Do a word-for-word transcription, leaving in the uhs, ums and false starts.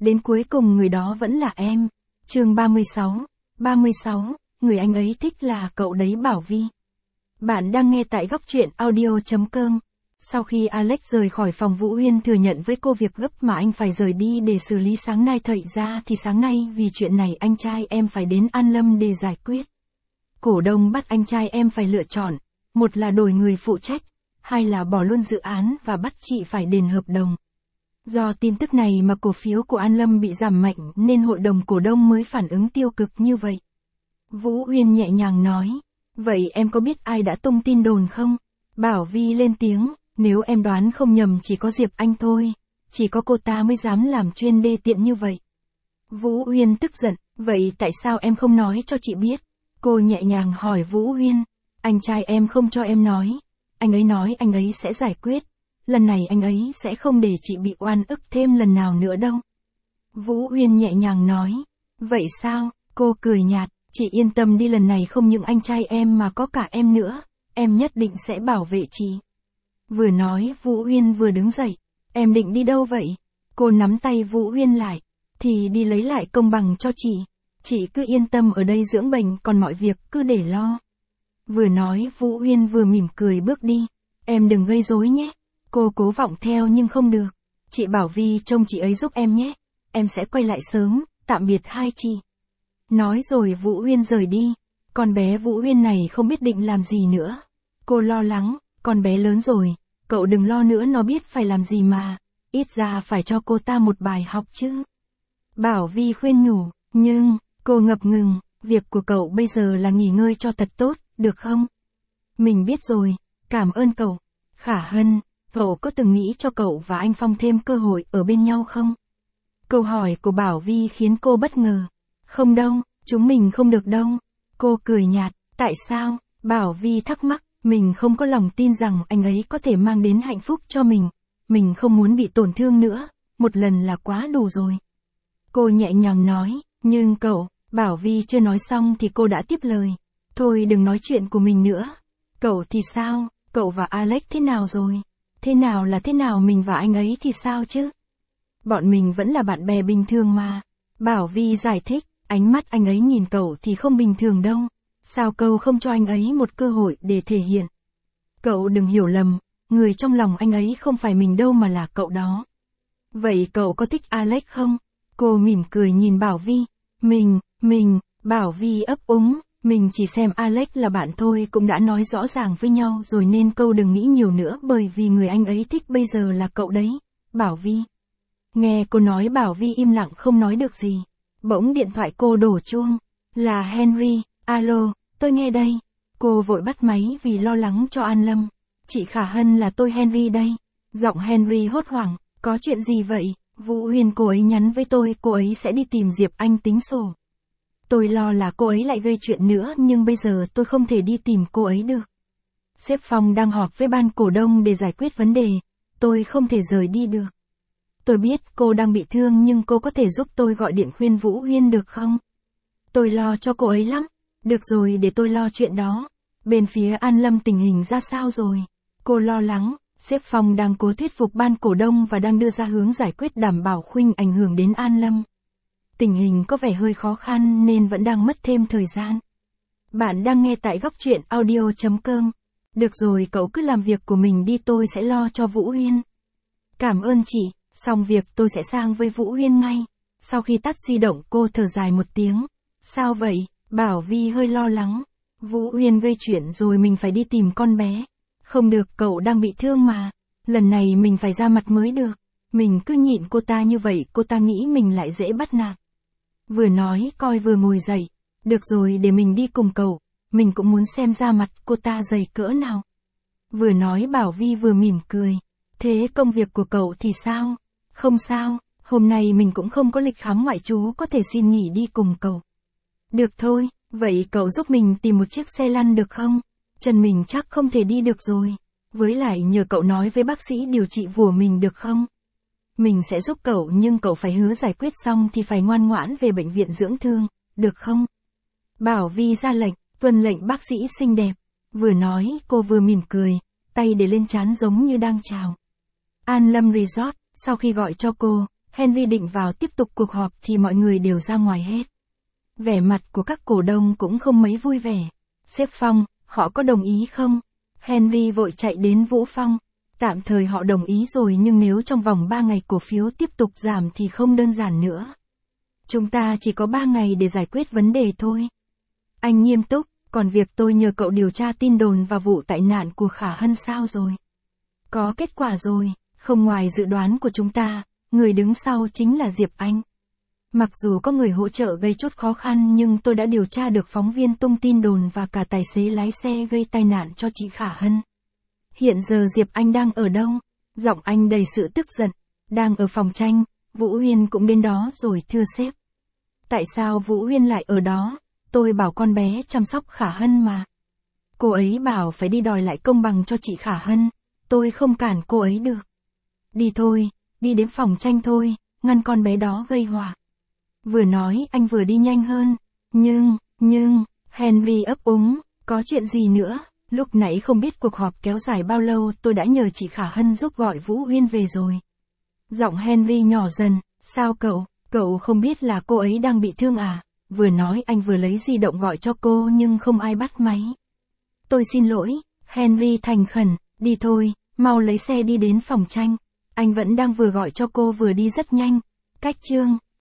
đến cuối cùng người đó vẫn là em. Chương ba mươi sáu, ba mươi sáu, người anh ấy thích là cậu đấy Bảo Vi. Bạn đang nghe tại góc truyện audio chấm com. Sau khi Alex rời khỏi phòng, Vũ Uyên thừa nhận với cô việc gấp mà anh phải rời đi để xử lý sáng nay. Thật ra thì sáng nay vì chuyện này anh trai em phải đến An Lâm để giải quyết. Cổ đông bắt anh trai em phải lựa chọn, một là đổi người phụ trách, hai là bỏ luôn dự án và bắt chị phải đền hợp đồng. Do tin tức này mà cổ phiếu của An Lâm bị giảm mạnh nên hội đồng cổ đông mới phản ứng tiêu cực như vậy. Vũ Uyên nhẹ nhàng nói, vậy em có biết ai đã tung tin đồn không? Bảo Vi lên tiếng, nếu em đoán không nhầm chỉ có Diệp Anh thôi, chỉ có cô ta mới dám làm chuyên đê tiện như vậy. Vũ Uyên tức giận, vậy tại sao em không nói cho chị biết? Cô nhẹ nhàng hỏi Vũ Uyên, anh trai em không cho em nói, anh ấy nói anh ấy sẽ giải quyết, lần này anh ấy sẽ không để chị bị oan ức thêm lần nào nữa đâu. Vũ Uyên nhẹ nhàng nói, vậy sao? Cô cười nhạt, chị yên tâm đi, lần này không những anh trai em mà có cả em nữa, em nhất định sẽ bảo vệ chị. Vừa nói Vũ Uyên vừa đứng dậy, em định đi đâu vậy? Cô nắm tay Vũ Uyên lại, thì đi lấy lại công bằng cho chị, chị cứ yên tâm ở đây dưỡng bệnh, còn mọi việc cứ để lo. Vừa nói Vũ Uyên vừa mỉm cười bước đi, em đừng gây rối nhé. Cô cố vọng theo nhưng không được, chị Bảo Vi trông chị ấy giúp em nhé, em sẽ quay lại sớm, tạm biệt hai chị. Nói rồi Vũ Uyên rời đi, con bé Vũ Uyên này không biết định làm gì nữa. Cô lo lắng, con bé lớn rồi, cậu đừng lo nữa, nó biết phải làm gì mà, ít ra phải cho cô ta một bài học chứ. Bảo Vi khuyên nhủ, nhưng, cô ngập ngừng, việc của cậu bây giờ là nghỉ ngơi cho thật tốt, được không? Mình biết rồi, cảm ơn cậu. Khả Hân, cậu có từng nghĩ cho cậu và anh Phong thêm cơ hội ở bên nhau không? Câu hỏi của Bảo Vi khiến cô bất ngờ. Không đâu, chúng mình không được đâu. Cô cười nhạt, tại sao? Bảo Vi thắc mắc, mình không có lòng tin rằng anh ấy có thể mang đến hạnh phúc cho mình. Mình không muốn bị tổn thương nữa, một lần là quá đủ rồi. Cô nhẹ nhàng nói, nhưng cậu, Bảo Vi chưa nói xong thì cô đã tiếp lời. Thôi đừng nói chuyện của mình nữa. Cậu thì sao? Cậu và Alex thế nào rồi? Thế nào là thế nào, mình và anh ấy thì sao chứ? Bọn mình vẫn là bạn bè bình thường mà. Bảo Vi giải thích, ánh mắt anh ấy nhìn cậu thì không bình thường đâu. Sao cậu không cho anh ấy một cơ hội để thể hiện? Cậu đừng hiểu lầm, người trong lòng anh ấy không phải mình đâu mà là cậu đó. Vậy cậu có thích Alex không? Cô mỉm cười nhìn Bảo Vi. Mình, mình, Bảo Vi ấp úng, mình chỉ xem Alex là bạn thôi, cũng đã nói rõ ràng với nhau rồi nên câu đừng nghĩ nhiều nữa, bởi vì người anh ấy thích bây giờ là cậu đấy, Bảo Vi. Nghe cô nói Bảo Vi im lặng không nói được gì. Bỗng điện thoại cô đổ chuông. Là Henry, alo, tôi nghe đây. Cô vội bắt máy vì lo lắng cho An Lâm. Chị Khả Hân, là tôi Henry đây. Giọng Henry hốt hoảng, có chuyện gì vậy? Vũ Uyên cô ấy nhắn với tôi, cô ấy sẽ đi tìm Diệp Anh tính sổ. Tôi lo là cô ấy lại gây chuyện nữa, nhưng bây giờ tôi không thể đi tìm cô ấy được. Sếp Phong đang họp với ban cổ đông để giải quyết vấn đề, tôi không thể rời đi được. Tôi biết cô đang bị thương nhưng cô có thể giúp tôi gọi điện khuyên Vũ Uyên được không? Tôi lo cho cô ấy lắm. Được rồi, để tôi lo chuyện đó. Bên phía An Lâm tình hình ra sao rồi? Cô lo lắng, sếp Phong đang cố thuyết phục ban cổ đông và đang đưa ra hướng giải quyết đảm bảo khuynh ảnh hưởng đến An Lâm. Tình hình có vẻ hơi khó khăn nên vẫn đang mất thêm thời gian. Bạn đang nghe tại góc truyện audio chấm com. Được rồi, cậu cứ làm việc của mình đi, tôi sẽ lo cho Vũ Uyên. Cảm ơn chị, xong việc tôi sẽ sang với Vũ Uyên ngay. Sau khi tắt di động cô thở dài một tiếng. Sao vậy? Bảo Vi hơi lo lắng. Vũ Uyên gây chuyện rồi, mình phải đi tìm con bé. Không được, cậu đang bị thương mà. Lần này mình phải ra mặt mới được. Mình cứ nhịn cô ta như vậy, cô ta nghĩ mình lại dễ bắt nạt. Vừa nói coi vừa ngồi dậy. Được rồi, để mình đi cùng cậu. Mình cũng muốn xem ra mặt cô ta dày cỡ nào. Vừa nói Bảo Vi vừa mỉm cười. Thế công việc của cậu thì sao? Không sao, hôm nay mình cũng không có lịch khám ngoại trú, có thể xin nghỉ đi cùng cậu. Được thôi, vậy cậu giúp mình tìm một chiếc xe lăn được không? Chân mình chắc không thể đi được rồi. Với lại nhờ cậu nói với bác sĩ điều trị vùa mình được không? Mình sẽ giúp cậu, nhưng cậu phải hứa giải quyết xong thì phải ngoan ngoãn về bệnh viện dưỡng thương, được không? Bảo Vi ra lệnh, tuân lệnh bác sĩ xinh đẹp. Vừa nói cô vừa mỉm cười, tay để lên trán giống như đang chào. An Lâm Resort, sau khi gọi cho cô, Henry định vào tiếp tục cuộc họp thì mọi người đều ra ngoài hết. Vẻ mặt của các cổ đông cũng không mấy vui vẻ. Sếp Phong, họ có đồng ý không? Henry vội chạy đến Vũ Phong. Tạm thời họ đồng ý rồi nhưng nếu trong vòng ba ngày cổ phiếu tiếp tục giảm thì không đơn giản nữa. Chúng ta chỉ có ba ngày để giải quyết vấn đề thôi. Anh nghiêm túc, còn việc tôi nhờ cậu điều tra tin đồn và vụ tai nạn của Khả Hân sao rồi? Có kết quả rồi, không ngoài dự đoán của chúng ta, người đứng sau chính là Diệp Anh. Mặc dù có người hỗ trợ gây chút khó khăn nhưng tôi đã điều tra được phóng viên tung tin đồn và cả tài xế lái xe gây tai nạn cho chị Khả Hân. Hiện giờ Diệp Anh đang ở đâu? Giọng anh đầy sự tức giận. Đang ở phòng tranh, Vũ Huyên cũng đến đó rồi thưa sếp. Tại sao Vũ Huyên lại ở đó? Tôi bảo con bé chăm sóc Khả Hân mà. Cô ấy bảo phải đi đòi lại công bằng cho chị Khả Hân. Tôi không cản cô ấy được. Đi thôi, đi đến phòng tranh thôi, ngăn con bé đó gây họa. Vừa nói anh vừa đi nhanh hơn. Nhưng, nhưng, Henry ấp úng, có chuyện gì nữa? Lúc nãy không biết cuộc họp kéo dài bao lâu tôi đã nhờ chị Khả Hân giúp gọi Vũ Huyên về rồi. Giọng Henry nhỏ dần, sao cậu, cậu không biết là cô ấy đang bị thương à? Vừa nói anh vừa lấy di động gọi cho cô nhưng không ai bắt máy. Tôi xin lỗi, Henry thành khẩn, đi thôi, mau lấy xe đi đến phòng tranh. Anh vẫn đang vừa gọi cho cô vừa đi rất nhanh. Cách chương